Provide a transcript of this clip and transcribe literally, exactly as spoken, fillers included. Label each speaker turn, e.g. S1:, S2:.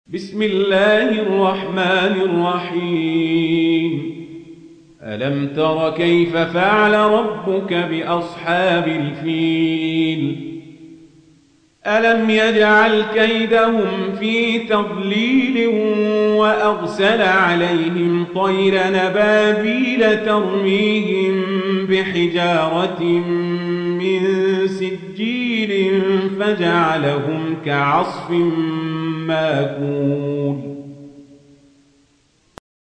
S1: بسم الله الرحمن الرحيم ألم تر كيف فعل ربك بأصحاب الفيل ألم يجعل كيدهم في تضليل وأرسل عليهم طير نبابيل ترميهم بحجارة من سجيل فجعلهم كعصف ماكول